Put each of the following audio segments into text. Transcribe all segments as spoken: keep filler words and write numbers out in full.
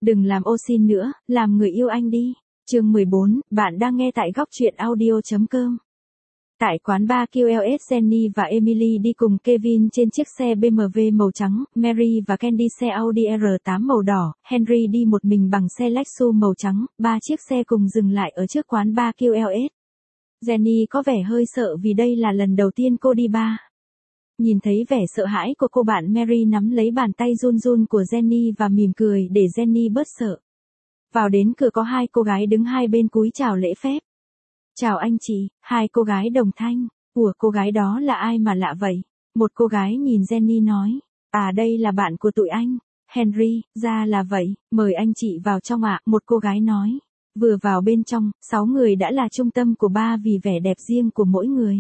Đừng làm ô xin nữa, làm người yêu anh đi. Chương mười bốn, bạn đang nghe tại góc truyện audio chấm com. Tại quán bar quy lờ ét, Jenny và Emily đi cùng Kevin trên chiếc xe bê em vê màu trắng, Mary và Candy xe Audi R tám màu đỏ, Henry đi một mình bằng xe Lexus màu trắng, ba chiếc xe cùng dừng lại ở trước quán bar quy lờ ét. Jenny có vẻ hơi sợ vì đây là lần đầu tiên cô đi bar. Nhìn thấy vẻ sợ hãi của cô bạn, Mary nắm lấy bàn tay run run của Jenny và mỉm cười để Jenny bớt sợ. Vào đến cửa có hai cô gái đứng hai bên cúi chào lễ phép. Chào anh chị, hai cô gái đồng thanh. Ủa, cô gái đó là ai mà lạ vậy? Một cô gái nhìn Jenny nói. À, đây là bạn của tụi anh. Henry, ra là vậy, mời anh chị vào trong ạ, một cô gái nói. Vừa vào bên trong, sáu người đã là trung tâm của bar vì vẻ đẹp riêng của mỗi người.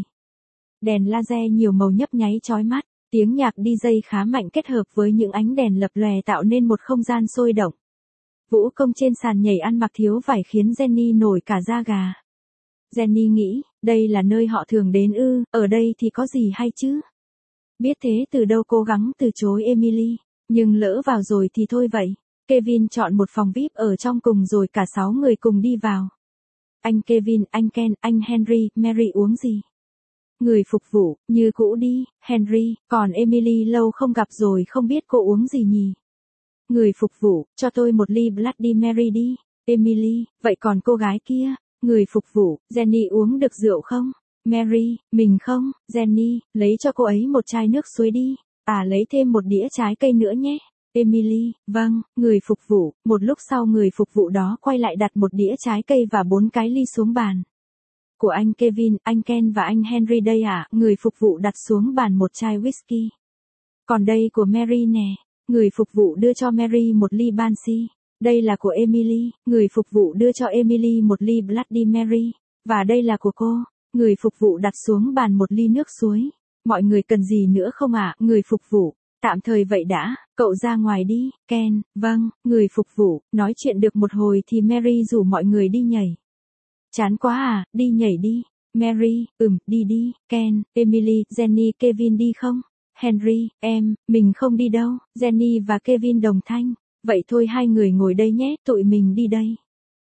Đèn laser nhiều màu nhấp nháy chói mắt, tiếng nhạc đi jây khá mạnh kết hợp với những ánh đèn lập lòe tạo nên một không gian sôi động. Vũ công trên sàn nhảy ăn mặc thiếu vải khiến Jenny nổi cả da gà. Jenny nghĩ, đây là nơi họ thường đến ư, ở đây thì có gì hay chứ? Biết thế từ đâu cố gắng từ chối Emily, nhưng lỡ vào rồi thì thôi vậy. Kevin chọn một phòng vi ai pi ở trong cùng rồi cả sáu người cùng đi vào. Anh Kevin, anh Ken, anh Henry, Mary uống gì? Người phục vụ, như cũ đi, Henry, còn Emily lâu không gặp rồi không biết cô uống gì nhỉ? Người phục vụ, cho tôi một ly Bloody Mary đi. Emily, vậy còn cô gái kia? Người phục vụ, Jenny uống được rượu không? Mary, mình không. Jenny, lấy cho cô ấy một chai nước suối đi. À, lấy thêm một đĩa trái cây nữa nhé. Emily, vâng. Người phục vụ, một lúc sau người phục vụ đó quay lại đặt một đĩa trái cây và bốn cái ly xuống bàn. Của anh Kevin, anh Ken và anh Henry đây à? Người phục vụ đặt xuống bàn một chai whisky. Còn đây của Mary nè. Người phục vụ đưa cho Mary một ly Bansi. Đây là của Emily. Người phục vụ đưa cho Emily một ly Bloody Mary. Và đây là của cô. Người phục vụ đặt xuống bàn một ly nước suối. Mọi người cần gì nữa không ạ? À? Người phục vụ, tạm thời vậy đã, cậu ra ngoài đi. Ken, vâng. Người phục vụ, nói chuyện được một hồi thì Mary rủ mọi người đi nhảy. Chán quá à, đi nhảy đi. Mary, ừm, đi đi. Ken, Emily, Jenny, Kevin đi không? Henry, em, mình không đi đâu. Jenny và Kevin đồng thanh. Vậy thôi hai người ngồi đây nhé, tụi mình đi đây.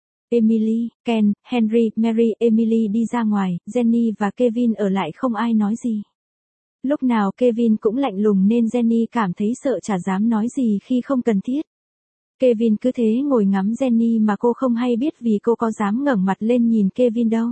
Emily, Ken, Henry, Mary, Emily đi ra ngoài, Jenny và Kevin ở lại không ai nói gì. Lúc nào Kevin cũng lạnh lùng nên Jenny cảm thấy sợ chả dám nói gì khi không cần thiết. Kevin cứ thế ngồi ngắm Jenny mà cô không hay biết vì cô có dám ngẩng mặt lên nhìn Kevin đâu.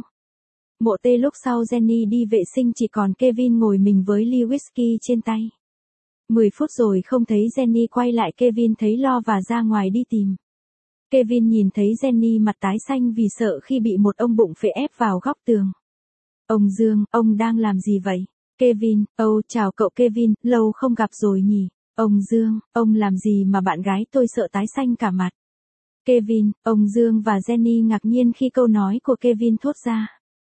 Mộ tê lúc sau Jenny đi vệ sinh chỉ còn Kevin ngồi mình với ly whisky trên tay. mười phút rồi không thấy Jenny quay lại, Kevin thấy lo và ra ngoài đi tìm. Kevin nhìn thấy Jenny mặt tái xanh vì sợ khi bị một ông bụng phệ ép vào góc tường. Ông Dương, ông đang làm gì vậy? Kevin, âu, chào cậu Kevin, lâu không gặp rồi nhỉ? Ông Dương, ông làm gì mà bạn gái tôi sợ tái xanh cả mặt? Kevin, ông Dương và Jenny ngạc nhiên khi câu nói của Kevin thốt ra.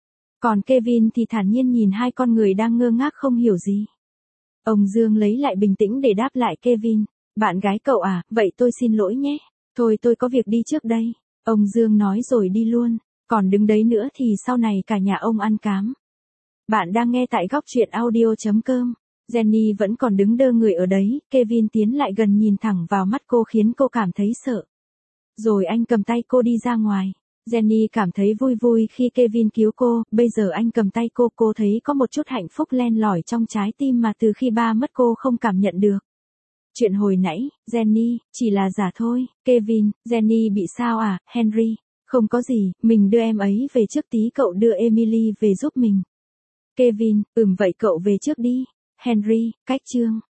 Còn Kevin thì thản nhiên nhìn hai con người đang ngơ ngác không hiểu gì. Ông Dương lấy lại bình tĩnh để đáp lại Kevin. Bạn gái cậu à, vậy tôi xin lỗi nhé. Thôi tôi có việc đi trước đây. Ông Dương nói rồi đi luôn. Còn đứng đấy nữa thì sau này cả nhà ông ăn cám. Bạn đang nghe tại góc truyện audio chấm com. Jenny vẫn còn đứng đơ người ở đấy. Kevin tiến lại gần nhìn thẳng vào mắt cô khiến cô cảm thấy sợ. Rồi anh cầm tay cô đi ra ngoài. Jenny cảm thấy vui vui khi Kevin cứu cô, bây giờ anh cầm tay cô, cô thấy có một chút hạnh phúc len lỏi trong trái tim mà từ khi ba mất cô không cảm nhận được. Chuyện hồi nãy, Jenny, chỉ là giả thôi. Kevin, Jenny bị sao à? Henry, không có gì, mình đưa em ấy về trước tí, cậu đưa Emily về giúp mình. Kevin, ừm vậy cậu về trước đi. Henry, cách chương.